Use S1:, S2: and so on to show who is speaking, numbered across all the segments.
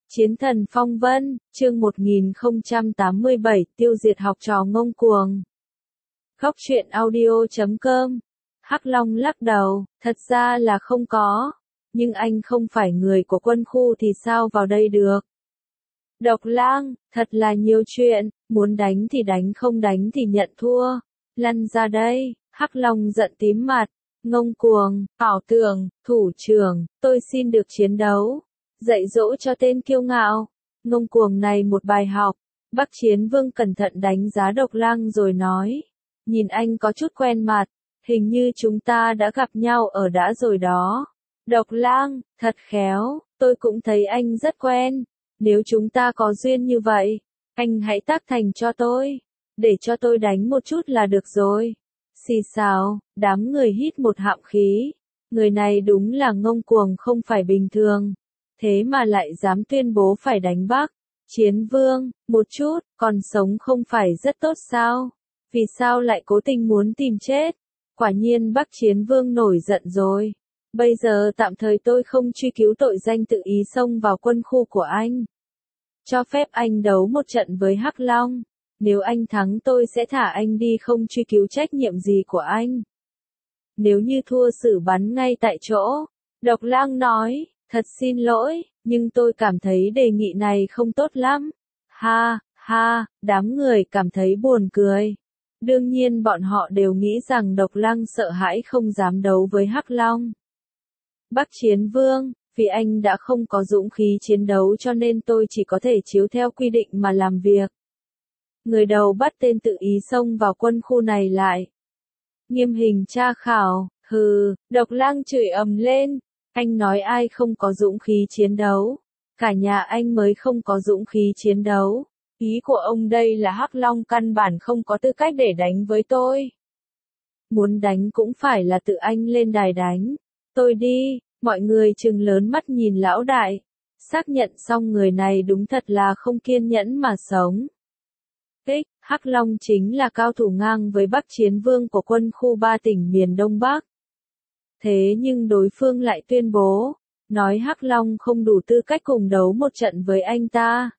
S1: Chiến thần phong vân, chương 1087, tiêu diệt học trò ngông cuồng. Khóc chuyện audio.com. Hắc Long lắc đầu, thật ra là không có. Nhưng anh không phải người của quân khu thì sao vào đây được? Độc Lang, thật là nhiều chuyện, muốn đánh thì đánh, không đánh thì nhận thua. Lăn ra đây, Hắc Long giận tím mặt. Ngông cuồng, ảo tưởng, thủ trưởng, tôi xin được chiến đấu. Dạy dỗ cho tên kiêu ngạo, ngông cuồng này một bài học. Bắc Chiến Vương cẩn thận đánh giá Độc Lang rồi nói. Nhìn anh có chút quen mặt, hình như chúng ta đã gặp nhau ở đã rồi đó. Độc Lang, thật khéo, tôi cũng thấy anh rất quen. Nếu chúng ta có duyên như vậy, anh hãy tác thành cho tôi. Để cho tôi đánh một chút là được rồi. Xì xào, đám người hít một họng khí. Người này đúng là ngông cuồng không phải bình thường. Thế mà lại dám tuyên bố phải đánh Bắc Chiến Vương, một chút, còn sống không phải rất tốt sao? Vì sao lại cố tình muốn tìm chết? Quả nhiên Bắc Chiến Vương nổi giận rồi. Bây giờ tạm thời tôi không truy cứu tội danh tự ý xông vào quân khu của anh. Cho phép anh đấu một trận với Hắc Long. Nếu anh thắng tôi sẽ thả anh đi, không truy cứu trách nhiệm gì của anh. Nếu như thua xử bắn ngay tại chỗ. Độc Lang nói. Thật xin lỗi, nhưng tôi cảm thấy đề nghị này không tốt lắm. Ha, ha, đám người cảm thấy buồn cười. Đương nhiên bọn họ đều nghĩ rằng Độc Lang sợ hãi không dám đấu với Hắc Long. Bắc Chiến Vương, vì anh đã không có dũng khí chiến đấu cho nên tôi chỉ có thể chiếu theo quy định mà làm việc. Người đầu bắt tên tự ý xông vào quân khu này lại. Nghiêm hình tra khảo, hừ, Độc Lang chửi ầm lên. Anh nói ai không có dũng khí chiến đấu? Cả nhà anh mới không có dũng khí chiến đấu. Ý của ông đây là Hắc Long căn bản không có tư cách để đánh với tôi. Muốn đánh cũng phải là tự anh lên đài đánh. Tôi đi, mọi người trừng lớn mắt nhìn lão đại. Xác nhận xong người này đúng thật là không kiên nhẫn mà sống. Hắc Long chính là cao thủ ngang với Bắc Chiến Vương của quân khu 3 tỉnh miền Đông Bắc. Thế nhưng đối phương lại tuyên bố, nói Hắc Long không đủ tư cách cùng đấu một trận với anh ta.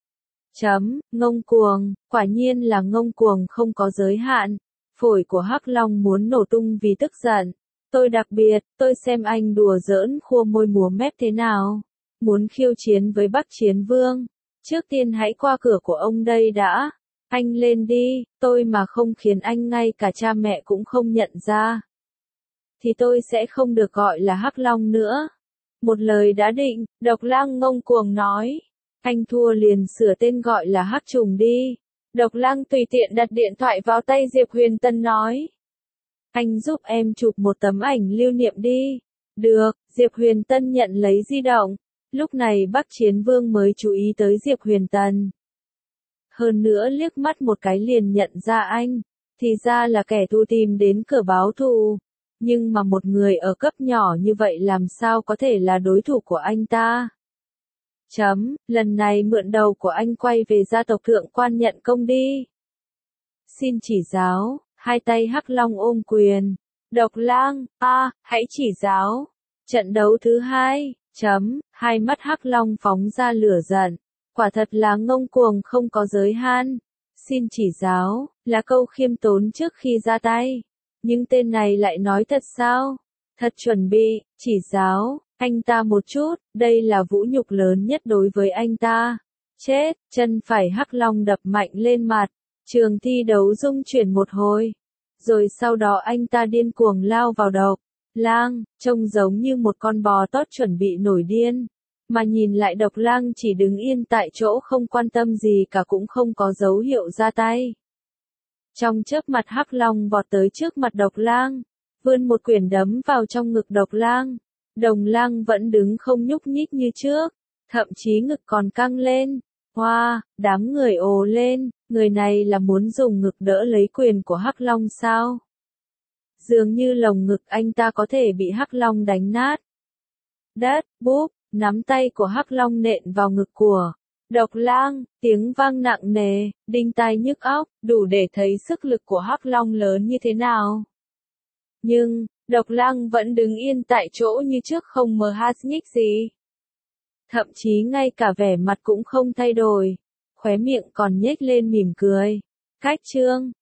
S1: Ngông cuồng, quả nhiên là ngông cuồng không có giới hạn. Phổi của Hắc Long muốn nổ tung vì tức giận. Tôi đặc biệt, tôi xem anh đùa giỡn khua môi múa mép thế nào. Muốn khiêu chiến với Bắc Chiến Vương. Trước tiên hãy qua cửa của ông đây đã. Anh lên đi, tôi mà không khiến anh ngay cả cha mẹ cũng không nhận ra. Thì tôi sẽ không được gọi là Hắc Long nữa. Một lời đã định, Độc Lang ngông cuồng nói. Anh thua liền sửa tên gọi là Hắc Trùng đi. Độc Lang tùy tiện đặt điện thoại vào tay Diệp Huyền Tân nói. Anh giúp em chụp một tấm ảnh lưu niệm đi. Được, Diệp Huyền Tân nhận lấy di động. Lúc này Bắc Chiến Vương mới chú ý tới Diệp Huyền Tân. Hơn nữa liếc mắt một cái liền nhận ra anh. Thì ra là kẻ thù tìm đến cửa báo thù. Nhưng mà một người ở cấp nhỏ như vậy làm sao có thể là đối thủ của anh ta? Lần này mượn đầu của anh quay về gia tộc thượng quan nhận công đi. Xin chỉ giáo, hai tay Hắc Long ôm quyền. Độc Lang, hãy chỉ giáo. Trận đấu thứ hai, hai mắt Hắc Long phóng ra lửa giận. Quả thật là ngông cuồng không có giới hạn. Xin chỉ giáo, là câu khiêm tốn trước khi ra tay. Nhưng tên này lại nói thật sao? Thật chuẩn bị, chỉ giáo, anh ta một chút, đây là vũ nhục lớn nhất đối với anh ta. Chết, chân phải Hắc Long đập mạnh lên mặt, trường thi đấu rung chuyển một hồi. Rồi sau đó anh ta điên cuồng lao vào Độc Lang, trông giống như một con bò tót chuẩn bị nổi điên. Mà nhìn lại Độc Lang chỉ đứng yên tại chỗ không quan tâm gì cả cũng không có dấu hiệu ra tay. Trong chớp mắt Hắc Long vọt tới trước mặt Độc Lang, vươn một quyền đấm vào trong ngực Độc Lang. Độc Lang vẫn đứng không nhúc nhích như trước, thậm chí ngực còn căng lên. Hoa, đám người ồ lên, người này là muốn dùng ngực đỡ lấy quyền của Hắc Long sao? Dường như lồng ngực anh ta có thể bị Hắc Long đánh nát. Đất, búp, nắm tay của Hắc Long nện vào ngực của Độc Lang, tiếng vang nặng nề, đinh tai nhức óc, đủ để thấy sức lực của Hắc Long lớn như thế nào. Nhưng, Độc Lang vẫn đứng yên tại chỗ như trước không mờ hát nhích gì. thậm chí ngay cả vẻ mặt cũng không thay đổi, khóe miệng còn nhếch lên mỉm cười. Cách chương